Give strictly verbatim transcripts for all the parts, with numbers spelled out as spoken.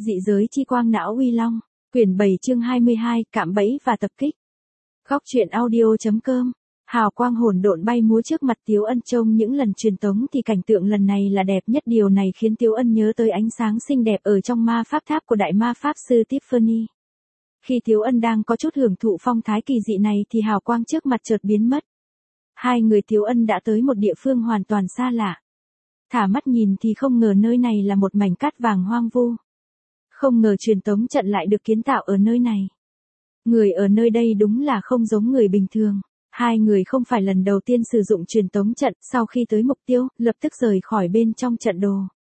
Dị giới chi quang não uy long, quyển bảy chương hai mươi hai, cạm bẫy và tập kích. Góc truyện audio.com. Hào quang hỗn độn bay múa trước mặt Tiếu Ân, trông những lần truyền tống thì cảnh tượng lần này là đẹp nhất, điều này khiến Tiếu Ân nhớ tới ánh sáng xinh đẹp ở trong ma pháp tháp của đại ma pháp sư Tiffany. Khi Tiếu Ân đang có chút hưởng thụ phong thái kỳ dị này thì hào quang trước mặt chợt biến mất. Hai người Tiếu Ân đã tới một địa phương hoàn toàn xa lạ. Thả mắt nhìn thì không ngờ nơi này là một mảnh cát vàng hoang vu. Không ngờ truyền tống trận lại được kiến tạo ở nơi này. Người ở nơi đây đúng là không giống người bình thường. Hai người không phải lần đầu tiên sử dụng truyền tống trận, sau khi tới mục tiêu, lập tức rời khỏi bên trong trận đồ.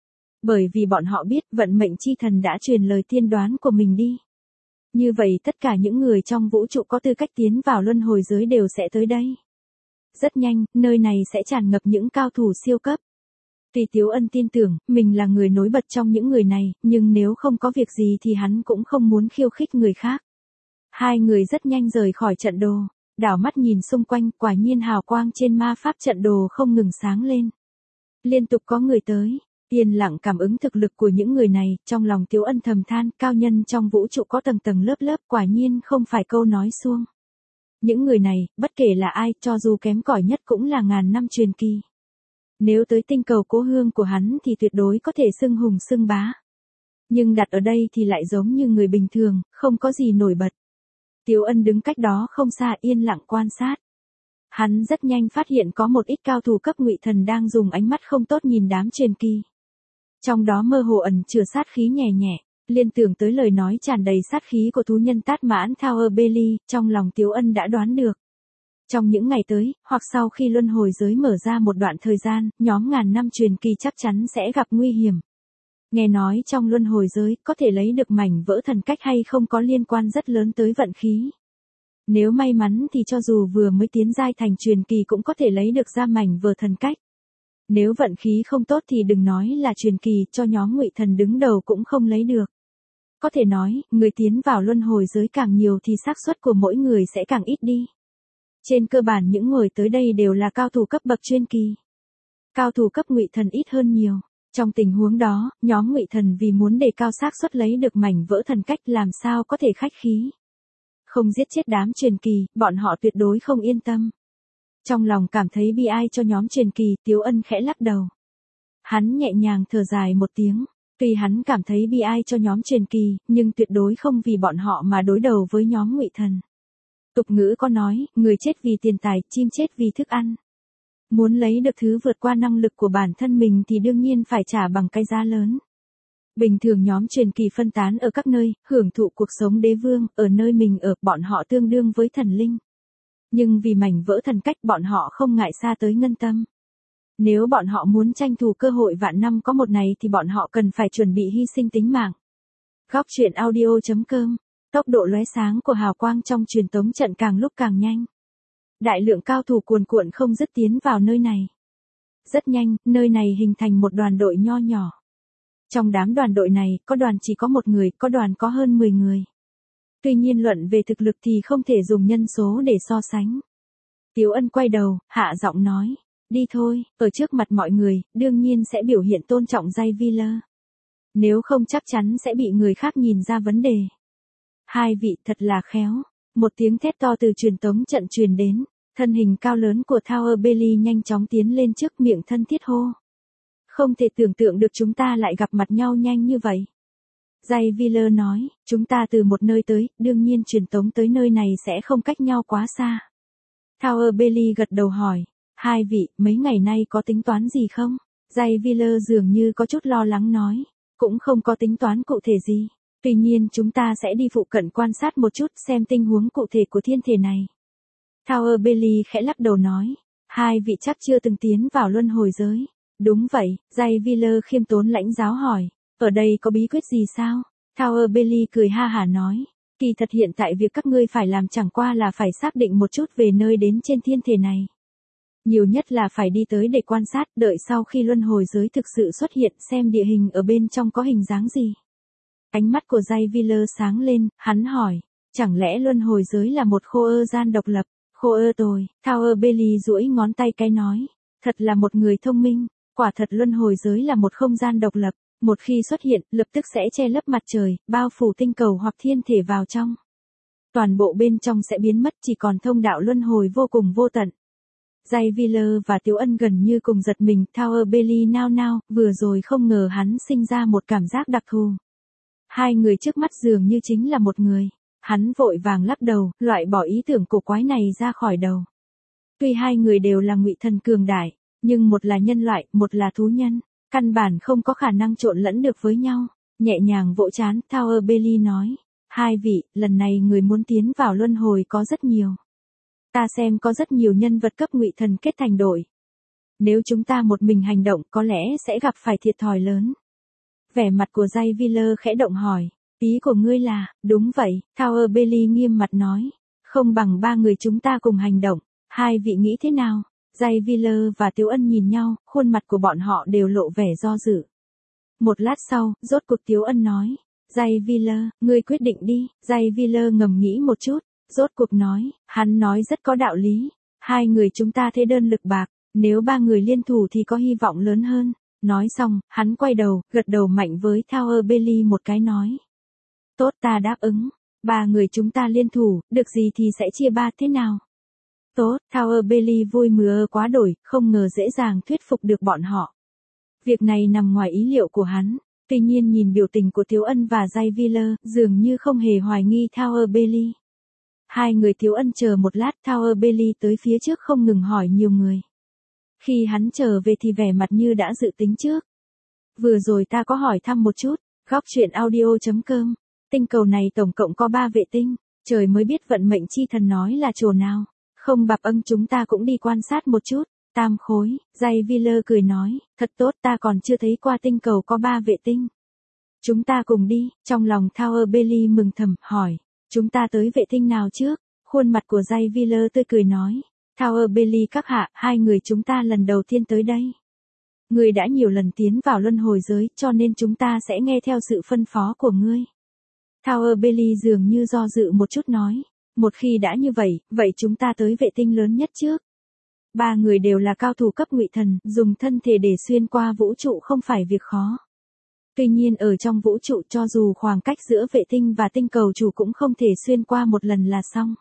Bởi vì bọn họ biết vận mệnh chi thần đã truyền lời tiên đoán của mình đi. Như vậy tất cả những người trong vũ trụ có tư cách tiến vào luân hồi giới đều sẽ tới đây. Rất nhanh, nơi này sẽ tràn ngập những cao thủ siêu cấp. Tuy Tiếu Ân tin tưởng, mình là người nổi bật trong những người này, nhưng nếu không có việc gì thì hắn cũng không muốn khiêu khích người khác. Hai người rất nhanh rời khỏi trận đồ, đảo mắt nhìn xung quanh, quả nhiên hào quang trên ma pháp trận đồ không ngừng sáng lên. Liên tục có người tới, yên lặng cảm ứng thực lực của những người này, trong lòng Tiếu Ân thầm than, cao nhân trong vũ trụ có tầng tầng lớp lớp, quả nhiên không phải câu nói suông. Những người này, bất kể là ai, cho dù kém cỏi nhất cũng là ngàn năm truyền kỳ. Nếu tới tinh cầu cố hương của hắn thì tuyệt đối có thể xưng hùng xưng bá. Nhưng đặt ở đây thì lại giống như người bình thường, không có gì nổi bật. Tiếu Ân đứng cách đó không xa yên lặng quan sát. Hắn rất nhanh phát hiện có một ít cao thủ cấp ngụy thần đang dùng ánh mắt không tốt nhìn đám truyền kỳ. Trong đó mơ hồ ẩn chứa sát khí nhẹ nhẹ, liên tưởng tới lời nói tràn đầy sát khí của thú nhân Tát Mãn Tower Bailey, trong lòng Tiếu Ân đã đoán được. Trong những ngày tới, hoặc sau khi luân hồi giới mở ra một đoạn thời gian, nhóm ngàn năm truyền kỳ chắc chắn sẽ gặp nguy hiểm. Nghe nói trong luân hồi giới, có thể lấy được mảnh vỡ thần cách hay không có liên quan rất lớn tới vận khí. Nếu may mắn thì cho dù vừa mới tiến giai thành truyền kỳ cũng có thể lấy được ra mảnh vỡ thần cách. Nếu vận khí không tốt thì đừng nói là truyền kỳ, cho nhóm ngụy thần đứng đầu cũng không lấy được. Có thể nói, người tiến vào luân hồi giới càng nhiều thì xác suất của mỗi người sẽ càng ít đi. Trên cơ bản những người tới đây đều là cao thủ cấp bậc chuyên kỳ. Cao thủ cấp ngụy thần ít hơn nhiều. Trong tình huống đó, nhóm ngụy thần vì muốn đề cao xác suất lấy được mảnh vỡ thần cách làm sao có thể khách khí. Không giết chết đám truyền kỳ, bọn họ tuyệt đối không yên tâm. Trong lòng cảm thấy bi ai cho nhóm truyền kỳ, Tiếu Ân khẽ lắc đầu. Hắn nhẹ nhàng thở dài một tiếng, tuy hắn cảm thấy bi ai cho nhóm truyền kỳ, nhưng tuyệt đối không vì bọn họ mà đối đầu với nhóm ngụy thần. Tục ngữ có nói, người chết vì tiền tài, chim chết vì thức ăn. Muốn lấy được thứ vượt qua năng lực của bản thân mình thì đương nhiên phải trả bằng cái giá lớn. Bình thường nhóm truyền kỳ phân tán ở các nơi, hưởng thụ cuộc sống đế vương, ở nơi mình ở, bọn họ tương đương với thần linh. Nhưng vì mảnh vỡ thần cách bọn họ không ngại xa tới ngân tâm. Nếu bọn họ muốn tranh thủ cơ hội vạn năm có một này thì bọn họ cần phải chuẩn bị hy sinh tính mạng. Góc truyện audio.com. Tốc độ lóe sáng của hào quang trong truyền tống trận càng lúc càng nhanh. Đại lượng cao thủ cuồn cuộn không dứt tiến vào nơi này. Rất nhanh, nơi này hình thành một đoàn đội nho nhỏ. Trong đám đoàn đội này, có đoàn chỉ có một người, có đoàn có hơn mười người. Tuy nhiên luận về thực lực thì không thể dùng nhân số để so sánh. Tiếu Ân quay đầu, hạ giọng nói, đi thôi, ở trước mặt mọi người, đương nhiên sẽ biểu hiện tôn trọng Jay Wheeler. Nếu không chắc chắn sẽ bị người khác nhìn ra vấn đề. Hai vị thật là khéo. Một tiếng thét to từ truyền tống trận truyền đến, thân hình cao lớn của Tower Bailey nhanh chóng tiến lên trước, miệng thân thiết hô. Không thể tưởng tượng được chúng ta lại gặp mặt nhau nhanh như vậy. Jay Wheeler nói, chúng ta từ một nơi tới, đương nhiên truyền tống tới nơi này sẽ không cách nhau quá xa. Tower Bailey gật đầu hỏi, hai vị, mấy ngày nay có tính toán gì không? Jay Wheeler dường như có chút lo lắng nói, cũng không có tính toán cụ thể gì. Tuy nhiên chúng ta sẽ đi phụ cận quan sát một chút xem tình huống cụ thể của thiên thể này. Tower Bailey khẽ lắc đầu nói, hai vị chắc chưa từng tiến vào luân hồi giới. Đúng vậy, Jay Wheeler khiêm tốn lãnh giáo hỏi, ở đây có bí quyết gì sao? Tower Bailey cười ha hả nói, kỳ thật hiện tại việc các ngươi phải làm chẳng qua là phải xác định một chút về nơi đến trên thiên thể này. Nhiều nhất là phải đi tới để quan sát, đợi sau khi luân hồi giới thực sự xuất hiện xem địa hình ở bên trong có hình dáng gì. Ánh mắt của Jay Wheeler sáng lên, hắn hỏi, chẳng lẽ luân hồi giới là một khô ơ gian độc lập? Khô ơ tồi, Tower Bailey duỗi ngón tay cái nói, thật là một người thông minh, quả thật luân hồi giới là một không gian độc lập, Một khi xuất hiện, lập tức sẽ che lấp mặt trời, bao phủ tinh cầu hoặc thiên thể vào trong. Toàn bộ bên trong sẽ biến mất, chỉ còn thông đạo luân hồi vô cùng vô tận. Jay Wheeler và Tiếu Ân gần như cùng giật mình, Tower Bailey nao nao, vừa rồi không ngờ hắn sinh ra một cảm giác đặc thù. Hai người trước mắt dường như chính là một người. Hắn vội vàng lắc đầu, loại bỏ ý tưởng cổ quái này ra khỏi đầu. Tuy hai người đều là ngụy thần cường đại, nhưng một là nhân loại, một là thú nhân, căn bản không có khả năng trộn lẫn được với nhau. Nhẹ nhàng vỗ trán, Tower Bailey nói, hai vị, lần này người muốn tiến vào luân hồi có rất nhiều. Ta xem có rất nhiều nhân vật cấp ngụy thần kết thành đội. Nếu chúng ta một mình hành động có lẽ sẽ gặp phải thiệt thòi lớn. Vẻ mặt của Jay Wheeler khẽ động hỏi, ý của ngươi là, đúng vậy, Tower Bailey nghiêm mặt nói, không bằng ba người chúng ta cùng hành động, hai vị nghĩ thế nào? Jay Wheeler và Tiếu Ân nhìn nhau, khuôn mặt của bọn họ đều lộ vẻ do dự. Một lát sau, rốt cuộc Tiếu Ân nói, Jay Wheeler, ngươi quyết định đi. Jay Wheeler ngầm nghĩ một chút, rốt cuộc nói, hắn nói rất có đạo lý, hai người chúng ta thế đơn lực bạc, nếu ba người liên thủ thì có hy vọng lớn hơn. Nói xong, hắn quay đầu, gật đầu mạnh với Tower Bailey một cái nói. Tốt, ta đáp ứng, ba người chúng ta liên thủ, được gì thì sẽ chia ba thế nào? Tốt, Tower Bailey vui mừng quá đổi, không ngờ dễ dàng thuyết phục được bọn họ. Việc này nằm ngoài ý liệu của hắn, tuy nhiên nhìn biểu tình của Tiếu Ân và Jay Wheeler, dường như không hề hoài nghi Tower Bailey. Hai người Tiếu Ân chờ một lát, Tower Bailey tới phía trước không ngừng hỏi nhiều người. Khi hắn trở về thì vẻ mặt như đã dự tính trước. Vừa rồi ta có hỏi thăm một chút, góc truyện audio chấm com, tinh cầu này tổng cộng có ba vệ tinh, trời mới biết vận mệnh chi thần nói là chỗ nào. Không bạp ân chúng ta cũng đi quan sát một chút. Tam khối, Jay Wheeler cười nói, thật tốt, ta còn chưa thấy qua tinh cầu có ba vệ tinh. Chúng ta cùng đi. Trong lòng Tower Bailey mừng thầm, hỏi, chúng ta tới vệ tinh nào trước? Khuôn mặt của Jay Wheeler tươi cười nói, Tower Bailey các hạ, hai người chúng ta lần đầu tiên tới đây. Ngươi đã nhiều lần tiến vào luân hồi giới, cho nên chúng ta sẽ nghe theo sự phân phó của ngươi. Tower Bailey dường như do dự một chút nói, một khi đã như vậy, vậy chúng ta tới vệ tinh lớn nhất trước. Ba người đều là cao thủ cấp ngụy thần, dùng thân thể để xuyên qua vũ trụ không phải việc khó. Tuy nhiên ở trong vũ trụ cho dù khoảng cách giữa vệ tinh và tinh cầu chủ cũng không thể xuyên qua một lần là xong.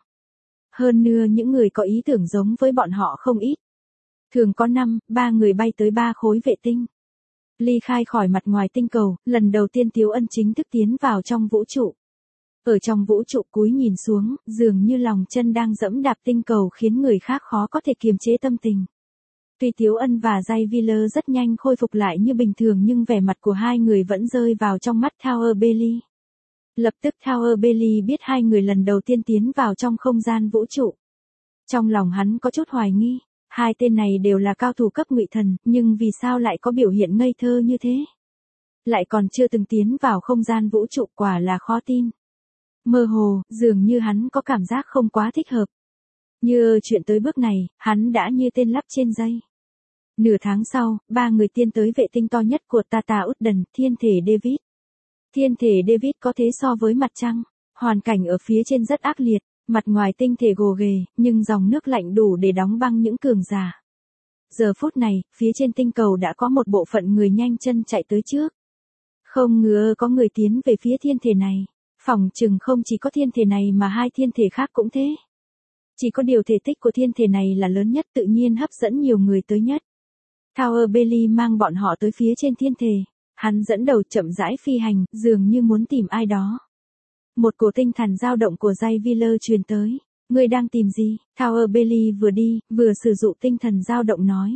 Hơn nữa những người có ý tưởng giống với bọn họ không ít. Thường có năm, ba người bay tới ba khối vệ tinh. Ly khai khỏi mặt ngoài tinh cầu, lần đầu tiên Tiếu Ân chính thức tiến vào trong vũ trụ. Ở trong vũ trụ cúi nhìn xuống, dường như lòng chân đang dẫm đạp tinh cầu khiến người khác khó có thể kiềm chế tâm tình. Tuy Tiếu Ân và Jay Wheeler rất nhanh khôi phục lại như bình thường nhưng vẻ mặt của hai người vẫn rơi vào trong mắt Tower Bailey. Lập tức Tower Bailey biết hai người lần đầu tiên tiến vào trong không gian vũ trụ. Trong lòng hắn có chút hoài nghi, hai tên này đều là cao thủ cấp ngụy thần, nhưng vì sao lại có biểu hiện ngây thơ như thế? Lại còn chưa từng tiến vào không gian vũ trụ, quả là khó tin. Mơ hồ, dường như hắn có cảm giác không quá thích hợp. Như chuyện tới bước này, hắn đã như tên lắp trên dây. Nửa tháng sau, ba người tiên tới vệ tinh to nhất của Tata Uden, thiên thể David. Thiên thể David có thế so với mặt trăng, hoàn cảnh ở phía trên rất ác liệt, mặt ngoài tinh thể gồ ghề, nhưng dòng nước lạnh đủ để đóng băng những cường giả. Giờ phút này, phía trên tinh cầu đã có một bộ phận người nhanh chân chạy tới trước. Không ngờ có người tiến về phía thiên thể này. Phỏng chừng không chỉ có thiên thể này mà hai thiên thể khác cũng thế. Chỉ có điều thể tích của thiên thể này là lớn nhất, tự nhiên hấp dẫn nhiều người tới nhất. Tower Bailey mang bọn họ tới phía trên thiên thể. Hắn dẫn đầu chậm rãi phi hành, dường như muốn tìm ai đó. Một cổ tinh thần dao động của Jay Wheeler truyền tới. Ngươi đang tìm gì? Tower Bailey vừa đi, vừa sử dụng tinh thần dao động nói.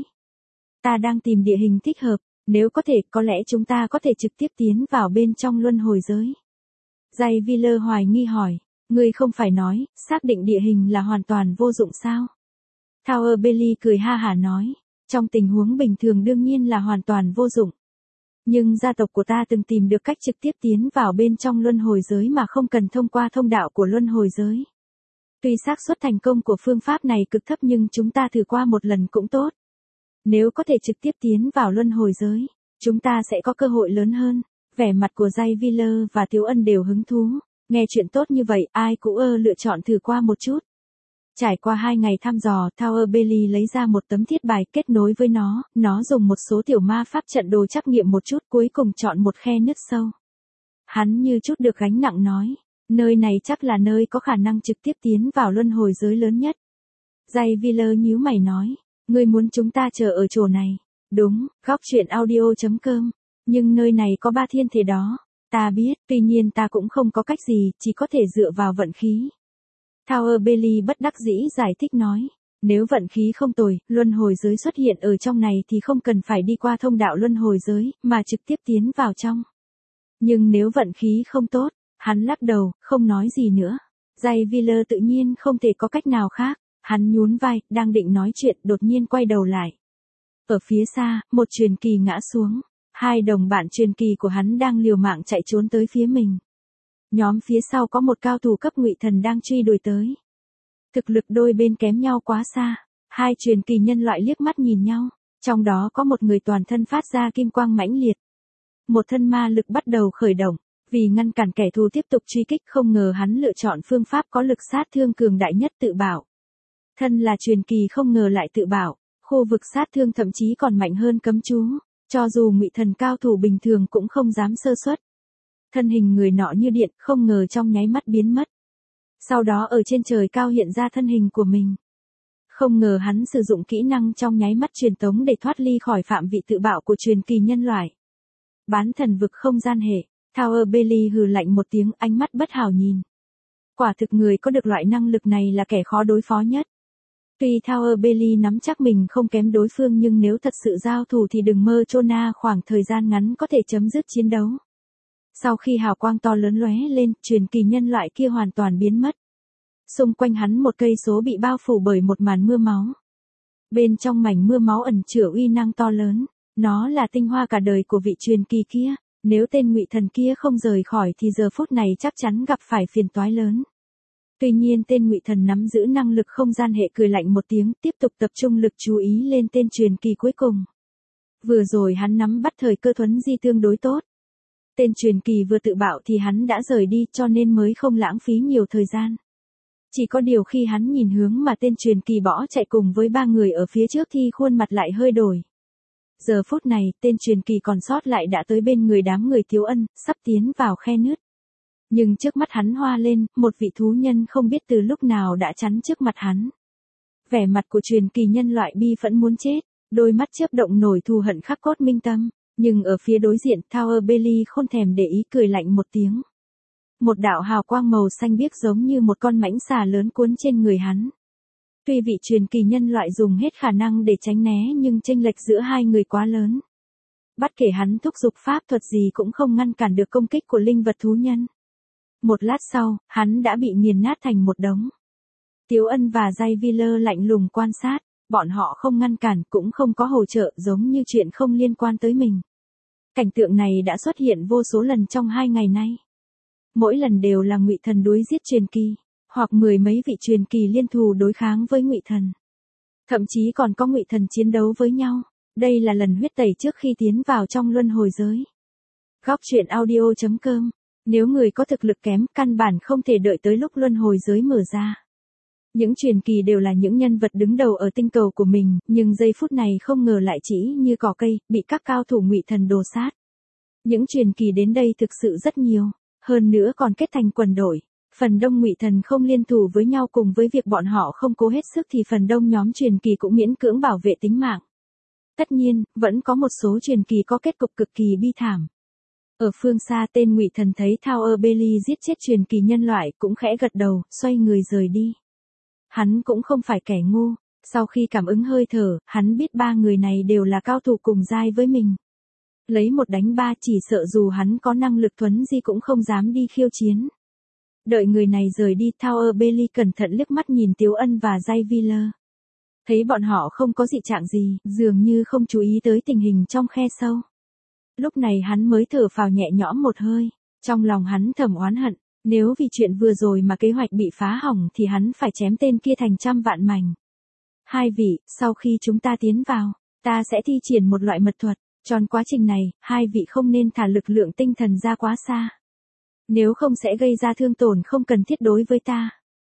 Ta đang tìm địa hình thích hợp, nếu có thể, có lẽ chúng ta có thể trực tiếp tiến vào bên trong luân hồi giới. Jay Wheeler hoài nghi hỏi, ngươi không phải nói, xác định địa hình là hoàn toàn vô dụng sao? Tower Bailey cười ha hả nói, trong tình huống bình thường đương nhiên là hoàn toàn vô dụng. Nhưng gia tộc của ta từng tìm được cách trực tiếp tiến vào bên trong luân hồi giới mà không cần thông qua thông đạo của luân hồi giới. Tuy xác suất thành công của phương pháp này cực thấp nhưng chúng ta thử qua một lần cũng tốt. Nếu có thể trực tiếp tiến vào luân hồi giới, chúng ta sẽ có cơ hội lớn hơn. Vẻ mặt của Jay Wheeler và Tiếu Ân đều hứng thú. Nghe chuyện tốt như vậy, ai cũng ơ lựa chọn thử qua một chút. Trải qua hai ngày thăm dò, Tower Bailey lấy ra một tấm thiết bài kết nối với nó, nó dùng một số tiểu ma pháp trận đồ trắc nghiệm một chút cuối cùng chọn một khe nứt sâu. Hắn như chút được gánh nặng nói, nơi này chắc là nơi có khả năng trực tiếp tiến vào luân hồi giới lớn nhất. Jay Wheeler nhíu mày nói, ngươi muốn chúng ta chờ ở chỗ này. Đúng, góc chuyện audio chấm com. Nhưng nơi này có ba thiên thể đó. Ta biết, tuy nhiên ta cũng không có cách gì, chỉ có thể dựa vào vận khí. Tower Bailey bất đắc dĩ giải thích nói, nếu vận khí không tồi, luân hồi giới xuất hiện ở trong này thì không cần phải đi qua thông đạo luân hồi giới, mà trực tiếp tiến vào trong. Nhưng nếu vận khí không tốt, hắn lắc đầu, không nói gì nữa. Jay Wheeler tự nhiên không thể có cách nào khác, hắn nhún vai, đang định nói chuyện, đột nhiên quay đầu lại. Ở phía xa, một truyền kỳ ngã xuống, hai đồng bạn truyền kỳ của hắn đang liều mạng chạy trốn tới phía mình. Nhóm phía sau có một cao thủ cấp ngụy thần đang truy đuổi tới. Thực lực đôi bên kém nhau quá xa, hai truyền kỳ nhân loại liếc mắt nhìn nhau, trong đó có một người toàn thân phát ra kim quang mãnh liệt. Một thân ma lực bắt đầu khởi động, vì ngăn cản kẻ thù tiếp tục truy kích không ngờ hắn lựa chọn phương pháp có lực sát thương cường đại nhất tự bảo. Thân là truyền kỳ không ngờ lại tự bảo, khu vực sát thương thậm chí còn mạnh hơn cấm chú, cho dù ngụy thần cao thủ bình thường cũng không dám sơ suất. Thân hình người nọ như điện, không ngờ trong nháy mắt biến mất. Sau đó ở trên trời cao hiện ra thân hình của mình. Không ngờ hắn sử dụng kỹ năng trong nháy mắt truyền tống để thoát ly khỏi phạm vị tự bạo của truyền kỳ nhân loại. Bán thần vực không gian hệ, Tower Bailey hừ lạnh một tiếng, ánh mắt bất hảo nhìn. Quả thực người có được loại năng lực này là kẻ khó đối phó nhất. Tuy Tower Bailey nắm chắc mình không kém đối phương nhưng nếu thật sự giao thủ thì đừng mơ Chona khoảng thời gian ngắn có thể chấm dứt chiến đấu. Sau khi hào quang to lớn lóe lên, truyền kỳ nhân loại kia hoàn toàn biến mất. Xung quanh hắn một cây số bị bao phủ bởi một màn mưa máu. Bên trong mảnh mưa máu ẩn chứa uy năng to lớn, nó là tinh hoa cả đời của vị truyền kỳ kia, nếu tên ngụy thần kia không rời khỏi thì giờ phút này chắc chắn gặp phải phiền toái lớn. Tuy nhiên tên ngụy thần nắm giữ năng lực không gian hệ cười lạnh một tiếng, tiếp tục tập trung lực chú ý lên tên truyền kỳ cuối cùng. Vừa rồi hắn nắm bắt thời cơ thuấn di tương đối tốt. Tên truyền kỳ vừa tự bạo thì hắn đã rời đi cho nên mới không lãng phí nhiều thời gian. Chỉ có điều khi hắn nhìn hướng mà tên truyền kỳ bỏ chạy cùng với ba người ở phía trước thì khuôn mặt lại hơi đổi. Giờ phút này, tên truyền kỳ còn sót lại đã tới bên người đám người Tiếu Ân, sắp tiến vào khe nứt. Nhưng trước mắt hắn hoa lên, một vị thú nhân không biết từ lúc nào đã chắn trước mặt hắn. Vẻ mặt của truyền kỳ nhân loại bi phẫn muốn chết, đôi mắt chớp động nổi thù hận khắc cốt minh tâm. Nhưng ở phía đối diện, Tower Bailey không thèm để ý cười lạnh một tiếng. Một đạo hào quang màu xanh biếc giống như một con mãnh xà lớn cuốn trên người hắn. Tuy vị truyền kỳ nhân loại dùng hết khả năng để tránh né nhưng chênh lệch giữa hai người quá lớn. Bất kể hắn thúc giục pháp thuật gì cũng không ngăn cản được công kích của linh vật thú nhân. Một lát sau, hắn đã bị nghiền nát thành một đống. Tiếu Ân và Jay Wheeler lạnh lùng quan sát, bọn họ không ngăn cản cũng không có hỗ trợ giống như chuyện không liên quan tới mình. Cảnh tượng này đã xuất hiện vô số lần trong hai ngày nay. Mỗi lần đều là ngụy thần đối giết truyền kỳ, hoặc mười mấy vị truyền kỳ liên thủ đối kháng với ngụy thần. Thậm chí còn có ngụy thần chiến đấu với nhau. Đây là lần huyết tẩy trước khi tiến vào trong luân hồi giới. Góc chuyện audio chấm com. Nếu người có thực lực kém, căn bản không thể đợi tới lúc luân hồi giới mở ra. Những truyền kỳ đều là những nhân vật đứng đầu ở tinh cầu của mình, nhưng giây phút này không ngờ lại chỉ như cỏ cây, bị các cao thủ ngụy thần đồ sát. Những truyền kỳ đến đây thực sự rất nhiều, hơn nữa còn kết thành quần đội. Phần đông ngụy thần không liên thủ với nhau cùng với việc bọn họ không cố hết sức thì phần đông nhóm truyền kỳ cũng miễn cưỡng bảo vệ tính mạng. Tất nhiên, vẫn có một số truyền kỳ có kết cục cực kỳ bi thảm. Ở phương xa tên ngụy thần thấy Tower Bailey giết chết truyền kỳ nhân loại cũng khẽ gật đầu, xoay người rời đi. Hắn cũng không phải kẻ ngu, sau khi cảm ứng hơi thở, hắn biết ba người này đều là cao thủ cùng giai với mình. Lấy một đánh ba chỉ sợ dù hắn có năng lực thuấn di cũng không dám đi khiêu chiến. Đợi người này rời đi, Tower Bailey cẩn thận liếc mắt nhìn Tiếu Ân và Jay Wheeler. Thấy bọn họ không có dị trạng gì, dường như không chú ý tới tình hình trong khe sâu. Lúc này hắn mới thở phào nhẹ nhõm một hơi, trong lòng hắn thầm oán hận, nếu vì chuyện vừa rồi mà kế hoạch bị phá hỏng thì hắn phải chém tên kia thành trăm vạn mảnh. Hai vị, sau khi chúng ta tiến vào, ta sẽ thi triển một loại mật thuật, trong quá trình này, hai vị không nên thả lực lượng tinh thần ra quá xa. Nếu không sẽ gây ra thương tổn không cần thiết đối với ta.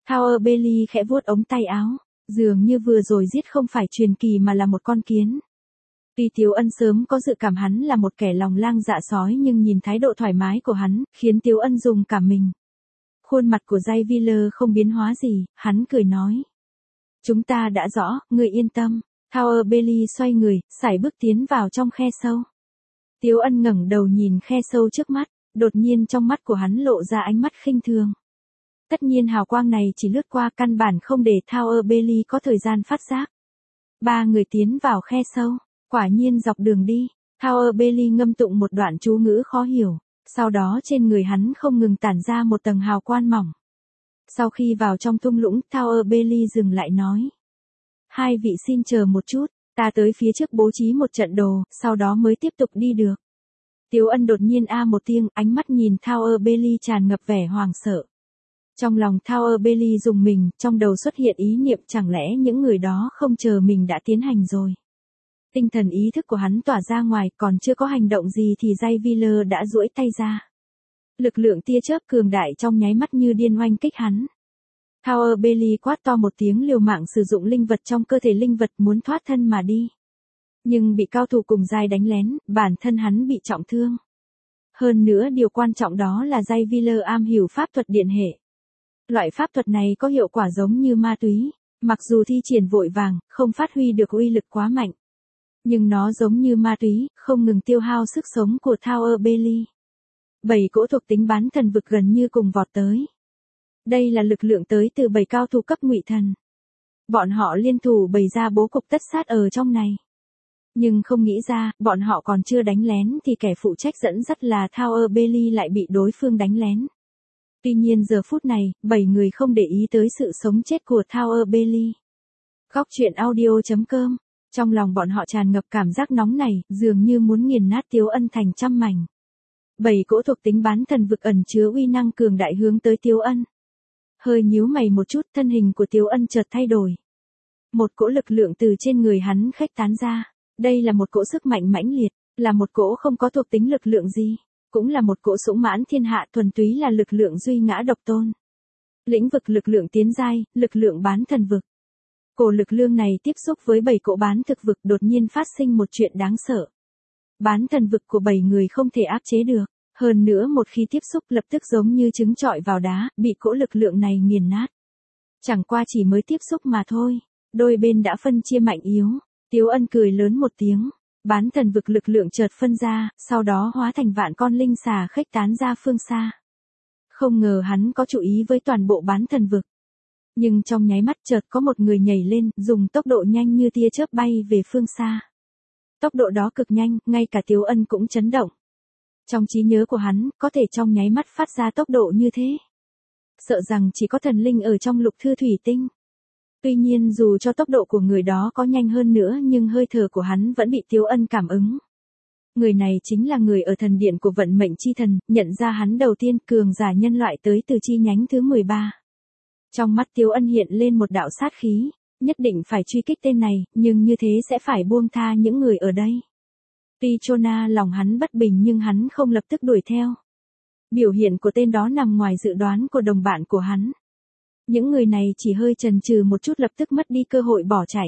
Tower Bailey khẽ vuốt ống tay áo, dường như vừa rồi giết không phải truyền kỳ mà là một con kiến. Tuy Tiếu Ân sớm có dự cảm hắn là một kẻ lòng lang dạ sói nhưng nhìn thái độ thoải mái của hắn, khiến Tiếu Ân dùng cả mình. Khuôn mặt của Jay Wheeler không biến hóa gì, hắn cười nói. Chúng ta đã rõ, người yên tâm. Tower Bailey xoay người, sải bước tiến vào trong khe sâu. Tiếu Ân ngẩng đầu nhìn khe sâu trước mắt, đột nhiên trong mắt của hắn lộ ra ánh mắt khinh thường. Tất nhiên hào quang này chỉ lướt qua căn bản không để Tower Bailey có thời gian phát giác. Ba người tiến vào khe sâu, quả nhiên dọc đường đi, Tower Bailey ngâm tụng một đoạn chú ngữ khó hiểu, sau đó trên người hắn không ngừng tản ra một tầng hào quang mỏng. Sau khi vào trong thung lũng, Tower Bailey dừng lại nói. Hai vị xin chờ một chút, ta tới phía trước bố trí một trận đồ, sau đó mới tiếp tục đi được. Tiếu Ân đột nhiên a một tiếng, ánh mắt nhìn Tower Bailey tràn ngập vẻ hoàng sợ. Trong lòng Tower Bailey rùng mình, trong đầu xuất hiện ý niệm chẳng lẽ những người đó không chờ mình đã tiến hành rồi. Tinh thần ý thức của hắn tỏa ra ngoài, còn chưa có hành động gì thì Jay Wheeler đã duỗi tay ra. Lực lượng tia chớp cường đại trong nháy mắt như điên oanh kích hắn. Tower Bailey quát to một tiếng liều mạng sử dụng linh vật trong cơ thể linh vật muốn thoát thân mà đi. Nhưng bị cao thủ cùng Jay đánh lén, bản thân hắn bị trọng thương. Hơn nữa điều quan trọng đó là Jay Wheeler am hiểu pháp thuật điện hệ. Loại pháp thuật này có hiệu quả giống như ma túy, mặc dù thi triển vội vàng, không phát huy được uy lực quá mạnh. Nhưng nó giống như ma túy, không ngừng tiêu hao sức sống của Tower Bailey. Bảy cỗ thuộc tính bán thần vực gần như cùng vọt tới. Đây là lực lượng tới từ bảy cao thủ cấp ngụy thần. Bọn họ liên thủ bày ra bố cục tất sát ở trong này. Nhưng không nghĩ ra, bọn họ còn chưa đánh lén thì kẻ phụ trách dẫn dắt là Tower Bailey lại bị đối phương đánh lén. Tuy nhiên giờ phút này, bảy người không để ý tới sự sống chết của Tower Bailey. Góc truyện audio chấm com. Trong lòng bọn họ tràn ngập cảm giác nóng này, dường như muốn nghiền nát Tiếu Ân thành trăm mảnh. Bảy cỗ thuộc tính bán thần vực ẩn chứa uy năng cường đại hướng tới Tiếu Ân. Hơi nhíu mày một chút, thân hình của Tiếu Ân chợt thay đổi. Một cỗ lực lượng từ trên người hắn khuếch tán ra. Đây là một cỗ sức mạnh mãnh liệt, là một cỗ không có thuộc tính lực lượng gì, cũng là một cỗ sủng mãn thiên hạ thuần túy là lực lượng duy ngã độc tôn. Lĩnh vực lực lượng tiến giai, lực lượng bán thần vực. Cổ lực lượng này tiếp xúc với bảy cỗ bán thực vực đột nhiên phát sinh một chuyện đáng sợ. Bán thần vực của bảy người không thể áp chế được, hơn nữa một khi tiếp xúc lập tức giống như trứng trọi vào đá, bị cỗ lực lượng này nghiền nát. Chẳng qua chỉ mới tiếp xúc mà thôi, đôi bên đã phân chia mạnh yếu. Tiếu Ân cười lớn một tiếng, bán thần vực lực lượng chợt phân ra, sau đó hóa thành vạn con linh xà khuếch tán ra phương xa. Không ngờ hắn có chú ý với toàn bộ bán thần vực. Nhưng trong nháy mắt chợt có một người nhảy lên, dùng tốc độ nhanh như tia chớp bay về phương xa. Tốc độ đó cực nhanh, ngay cả Tiếu Ân cũng chấn động. Trong trí nhớ của hắn, có thể trong nháy mắt phát ra tốc độ như thế. Sợ rằng chỉ có thần linh ở trong lục thư thủy tinh. Tuy nhiên dù cho tốc độ của người đó có nhanh hơn nữa nhưng hơi thở của hắn vẫn bị Tiếu Ân cảm ứng. Người này chính là người ở thần điện của vận mệnh chi thần, nhận ra hắn đầu tiên cường giả nhân loại tới từ chi nhánh thứ mười ba. Trong mắt Tiếu Ân hiện lên một đạo sát khí, nhất định phải truy kích tên này, nhưng như thế sẽ phải buông tha những người ở đây. Tuy Chona lòng hắn bất bình nhưng hắn không lập tức đuổi theo. Biểu hiện của tên đó nằm ngoài dự đoán của đồng bạn của hắn. Những người này chỉ hơi chần chừ một chút lập tức mất đi cơ hội bỏ chạy.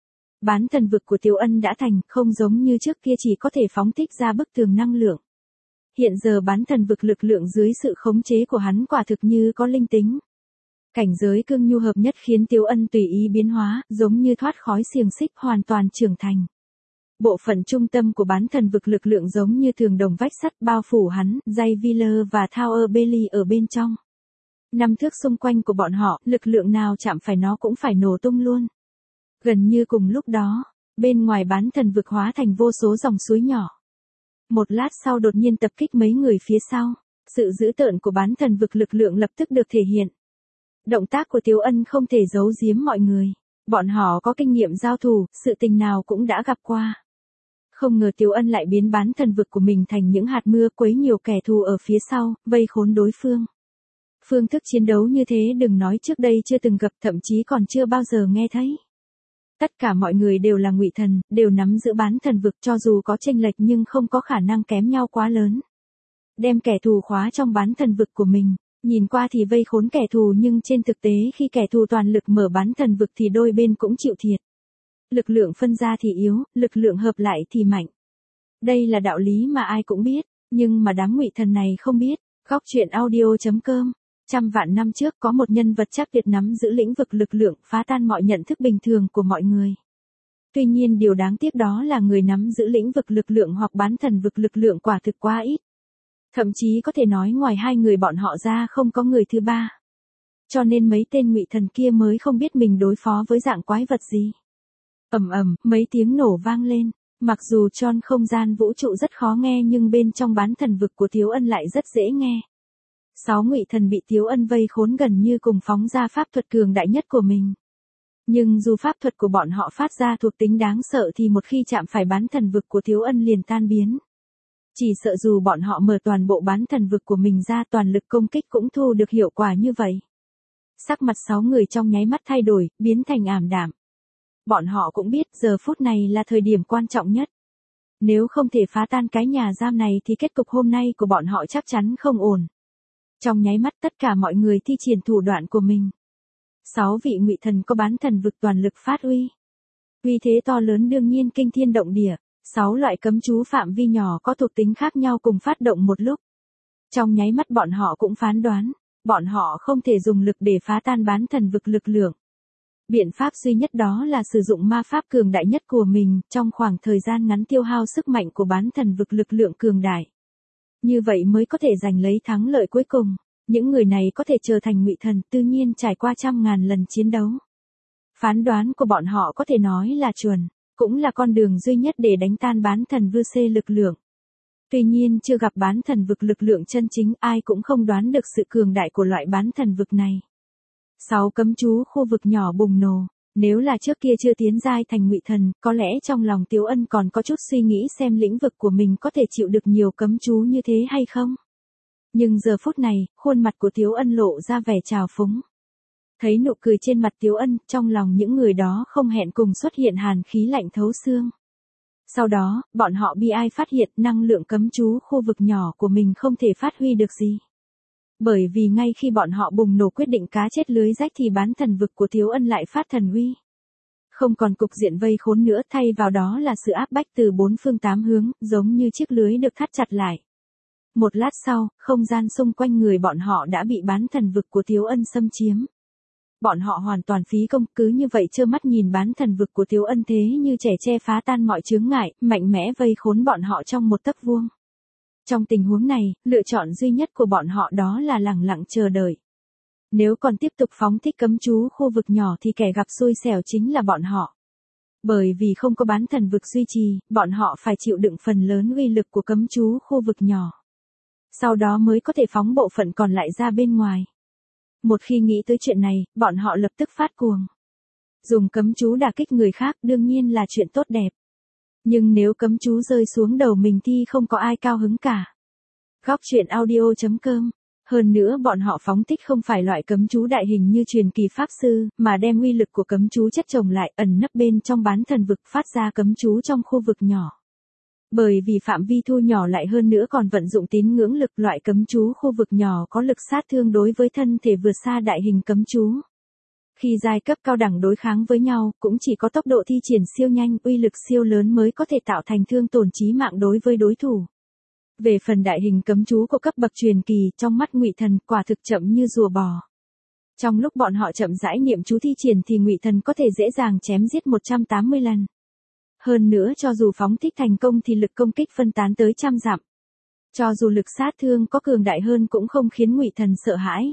Bán thần vực của Tiếu Ân đã thành, không giống như trước kia chỉ có thể phóng thích ra bức tường năng lượng. Hiện giờ bán thần vực lực lượng dưới sự khống chế của hắn quả thực như có linh tính. Cảnh giới cương nhu hợp nhất khiến Tiếu Ân tùy ý biến hóa, giống như thoát khói xiềng xích hoàn toàn trưởng thành. Bộ phận trung tâm của bán thần vực lực lượng giống như tường đồng vách sắt bao phủ hắn, Jay Wheeler và Tower Bailey ở bên trong. Năm thước xung quanh của bọn họ, lực lượng nào chạm phải nó cũng phải nổ tung luôn. Gần như cùng lúc đó, bên ngoài bán thần vực hóa thành vô số dòng suối nhỏ. Một lát sau đột nhiên tập kích mấy người phía sau, sự dữ tợn của bán thần vực lực lượng lập tức được thể hiện. Động tác của Tiếu Ân không thể giấu giếm mọi người, bọn họ có kinh nghiệm giao thủ, sự tình nào cũng đã gặp qua. Không ngờ Tiếu Ân lại biến bán thần vực của mình thành những hạt mưa quấy nhiều kẻ thù ở phía sau, vây khốn đối phương. Phương thức chiến đấu như thế đừng nói trước đây chưa từng gặp, thậm chí còn chưa bao giờ nghe thấy. Tất cả mọi người đều là ngụy thần, đều nắm giữ bán thần vực cho dù có chênh lệch nhưng không có khả năng kém nhau quá lớn. Đem kẻ thù khóa trong bán thần vực của mình, Nhìn qua thì vây khốn kẻ thù nhưng trên thực tế khi kẻ thù toàn lực mở bán thần vực thì đôi bên cũng chịu thiệt. Lực lượng phân ra thì yếu, lực lượng hợp lại thì mạnh. Đây là đạo lý mà ai cũng biết, nhưng mà đám ngụy thần này không biết. Góc truyện audio chấm com. Trăm vạn năm trước có một nhân vật chắc tuyệt nắm giữ lĩnh vực lực lượng phá tan mọi nhận thức bình thường của mọi người. Tuy nhiên điều đáng tiếc đó là người nắm giữ lĩnh vực lực lượng hoặc bán thần vực lực lượng quả thực quá ít. Thậm chí có thể nói ngoài hai người bọn họ ra không có người thứ ba. Cho nên mấy tên ngụy thần kia mới không biết mình đối phó với dạng quái vật gì. Ầm ầm, mấy tiếng nổ vang lên. Mặc dù trong không gian vũ trụ rất khó nghe nhưng bên trong bán thần vực của Tiếu Ân lại rất dễ nghe. Sáu ngụy thần bị Tiếu Ân vây khốn gần như cùng phóng ra pháp thuật cường đại nhất của mình. Nhưng dù pháp thuật của bọn họ phát ra thuộc tính đáng sợ thì một khi chạm phải bán thần vực của Tiếu Ân liền tan biến. Chỉ sợ dù bọn họ mở toàn bộ bán thần vực của mình ra toàn lực công kích cũng thu được hiệu quả như vậy. Sắc mặt sáu người trong nháy mắt thay đổi, biến thành ảm đạm. Bọn họ cũng biết giờ phút này là thời điểm quan trọng nhất. Nếu không thể phá tan cái nhà giam này thì kết cục hôm nay của bọn họ chắc chắn không ổn. Trong nháy mắt tất cả mọi người thi triển thủ đoạn của mình. Sáu vị ngụy thần có bán thần vực toàn lực phát uy. Uy thế to lớn đương nhiên kinh thiên động địa. Sáu loại cấm chú phạm vi nhỏ có thuộc tính khác nhau cùng phát động một lúc. Trong nháy mắt bọn họ cũng phán đoán, bọn họ không thể dùng lực để phá tan bán thần vực lực lượng. Biện pháp duy nhất đó là sử dụng ma pháp cường đại nhất của mình trong khoảng thời gian ngắn tiêu hao sức mạnh của bán thần vực lực lượng cường đại. Như vậy mới có thể giành lấy thắng lợi cuối cùng. Những người này có thể trở thành ngụy thần tự nhiên trải qua trăm ngàn lần chiến đấu. Phán đoán của bọn họ có thể nói là chuẩn, cũng là con đường duy nhất để đánh tan bán thần vư xê lực lượng. Tuy nhiên chưa gặp bán thần vực lực lượng chân chính ai cũng không đoán được sự cường đại của loại bán thần vực này. Sáu cấm chú khu vực nhỏ bùng nổ. Nếu là trước kia chưa tiến giai thành ngụy thần, có lẽ trong lòng Tiếu Ân còn có chút suy nghĩ xem lĩnh vực của mình có thể chịu được nhiều cấm chú như thế hay không. Nhưng giờ phút này, khuôn mặt của Tiếu Ân lộ ra vẻ trào phúng. Thấy nụ cười trên mặt Tiếu Ân, trong lòng những người đó không hẹn cùng xuất hiện hàn khí lạnh thấu xương. Sau đó, bọn họ bi ai phát hiện năng lượng cấm chú khu vực nhỏ của mình không thể phát huy được gì. Bởi vì ngay khi bọn họ bùng nổ quyết định cá chết lưới rách thì bán thần vực của Tiếu Ân lại phát thần uy. Không còn cục diện vây khốn nữa, thay vào đó là sự áp bách từ bốn phương tám hướng, giống như chiếc lưới được thắt chặt lại. Một lát sau, không gian xung quanh người bọn họ đã bị bán thần vực của Tiếu Ân xâm chiếm. Bọn họ hoàn toàn phí công, cứ như vậy trơ mắt nhìn bán thần vực của Tiếu Ân thế như trẻ che phá tan mọi chướng ngại, mạnh mẽ vây khốn bọn họ trong một tấc vuông. Trong tình huống này, lựa chọn duy nhất của bọn họ đó là lẳng lặng chờ đợi. Nếu còn tiếp tục phóng thích cấm chú khu vực nhỏ thì kẻ gặp xui xẻo chính là bọn họ. Bởi vì không có bán thần vực duy trì, bọn họ phải chịu đựng phần lớn uy lực của cấm chú khu vực nhỏ. Sau đó mới có thể phóng bộ phận còn lại ra bên ngoài. Một khi nghĩ tới chuyện này, bọn họ lập tức phát cuồng. Dùng cấm chú đả kích người khác đương nhiên là chuyện tốt đẹp. Nhưng nếu cấm chú rơi xuống đầu mình thì không có ai cao hứng cả. Góc truyện audio chấm com. Hơn nữa bọn họ phóng thích không phải loại cấm chú đại hình như truyền kỳ pháp sư, mà đem uy lực của cấm chú chất chồng lại ẩn nấp bên trong bán thần vực phát ra cấm chú trong khu vực nhỏ. Bởi vì phạm vi thu nhỏ lại hơn nữa còn vận dụng tín ngưỡng lực, loại cấm chú khu vực nhỏ có lực sát thương đối với thân thể vượt xa đại hình cấm chú. Khi giai cấp cao đẳng đối kháng với nhau, cũng chỉ có tốc độ thi triển siêu nhanh, uy lực siêu lớn mới có thể tạo thành thương tổn chí mạng đối với đối thủ. Về phần đại hình cấm chú của cấp bậc truyền kỳ, trong mắt ngụy thần quả thực chậm như rùa bò. Trong lúc bọn họ chậm rãi niệm chú thi triển thì ngụy thần có thể dễ dàng chém giết một trăm tám mươi lần. Hơn nữa cho dù phóng thích thành công thì lực công kích phân tán tới trăm dặm. Cho dù lực sát thương có cường đại hơn cũng không khiến ngụy thần sợ hãi.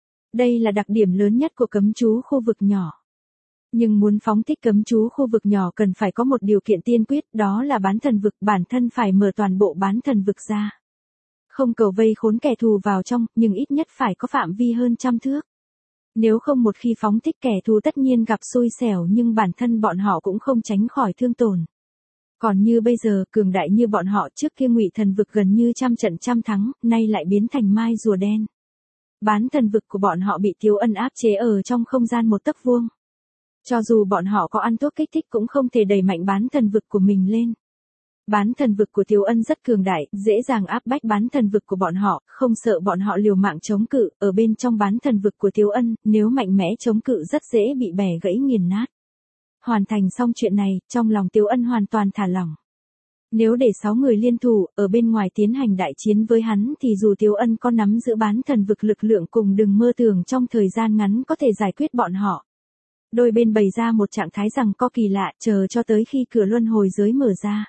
Đây là đặc điểm lớn nhất của cấm chú khu vực nhỏ. Nhưng muốn phóng thích cấm chú khu vực nhỏ cần phải có một điều kiện tiên quyết, đó là bán thần vực bản thân phải mở toàn bộ bán thần vực ra. Không cầu vây khốn kẻ thù vào trong, nhưng ít nhất phải có phạm vi hơn trăm thước. Nếu không một khi phóng thích kẻ thù tất nhiên gặp xui xẻo nhưng bản thân bọn họ cũng không tránh khỏi thương tổn. Còn như bây giờ, cường đại như bọn họ trước kia ngụy thần vực gần như trăm trận trăm thắng, nay lại biến thành mai rùa đen. Bán thần vực của bọn họ bị Tiếu Ân áp chế ở trong không gian một tấc vuông. Cho dù bọn họ có ăn thuốc kích thích cũng không thể đẩy mạnh bán thần vực của mình lên. Bán thần vực của Tiếu Ân rất cường đại, dễ dàng áp bách bán thần vực của bọn họ, không sợ bọn họ liều mạng chống cự, ở bên trong bán thần vực của Tiếu Ân, nếu mạnh mẽ chống cự rất dễ bị bẻ gãy nghiền nát. Hoàn thành xong chuyện này, trong lòng Tiếu Ân hoàn toàn thả lỏng. Nếu để sáu người liên thủ, ở bên ngoài tiến hành đại chiến với hắn thì dù Tiếu Ân có nắm giữ bán thần vực lực lượng cùng đừng mơ tưởng trong thời gian ngắn có thể giải quyết bọn họ. Đôi bên bày ra một trạng thái rằng có kỳ lạ, chờ cho tới khi cửa luân hồi giới mở ra.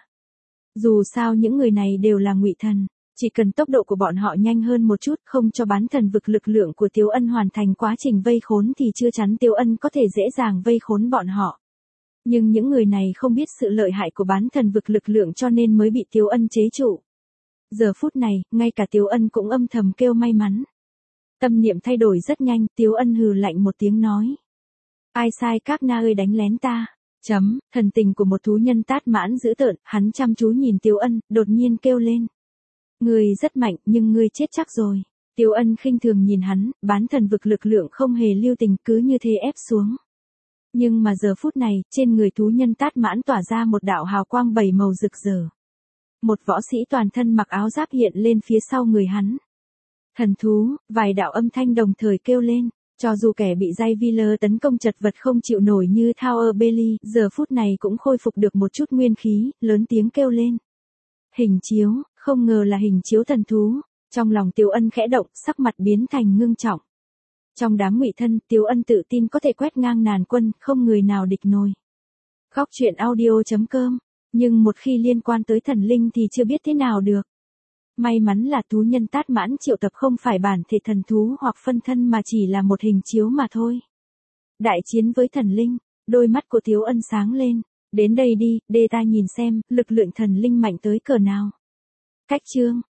Dù sao những người này đều là ngụy thần, chỉ cần tốc độ của bọn họ nhanh hơn một chút, không cho bán thần vực lực lượng của Tiếu Ân hoàn thành quá trình vây khốn thì chưa chắn Tiếu Ân có thể dễ dàng vây khốn bọn họ. Nhưng những người này không biết sự lợi hại của bán thần vực lực lượng cho nên mới bị Tiếu Ân chế trụ. Giờ phút này, ngay cả Tiếu Ân cũng âm thầm kêu may mắn. Tâm niệm thay đổi rất nhanh, Tiếu Ân hừ lạnh một tiếng nói. Ai sai các na ơi đánh lén ta. Chấm, thần tình của một thú nhân tát mãn dữ tợn, hắn chăm chú nhìn Tiếu Ân, đột nhiên kêu lên. Ngươi rất mạnh, nhưng ngươi chết chắc rồi. Tiếu Ân khinh thường nhìn hắn, bán thần vực lực lượng không hề lưu tình cứ như thế ép xuống. Nhưng mà giờ phút này, trên người thú nhân tát mãn tỏa ra một đạo hào quang bảy màu rực rỡ. Một võ sĩ toàn thân mặc áo giáp hiện lên phía sau người hắn. Thần thú, vài đạo âm thanh đồng thời kêu lên. Cho dù kẻ bị Jay Wheeler tấn công chật vật không chịu nổi như Tower Bailey, giờ phút này cũng khôi phục được một chút nguyên khí, lớn tiếng kêu lên. Hình chiếu, không ngờ là hình chiếu thần thú. Trong lòng Tiếu Ân khẽ động, sắc mặt biến thành ngưng trọng. Trong đám ngụy thân, Tiếu Ân tự tin có thể quét ngang ngàn quân, không người nào địch nổi. Góc truyện audio chấm com, nhưng một khi liên quan tới thần linh thì chưa biết thế nào được. May mắn là thú nhân tát mãn triệu tập không phải bản thể thần thú hoặc phân thân mà chỉ là một hình chiếu mà thôi. Đại chiến với thần linh, đôi mắt của Tiếu Ân sáng lên. Đến đây đi, để ta nhìn xem, lực lượng thần linh mạnh tới cỡ nào. Cách chương.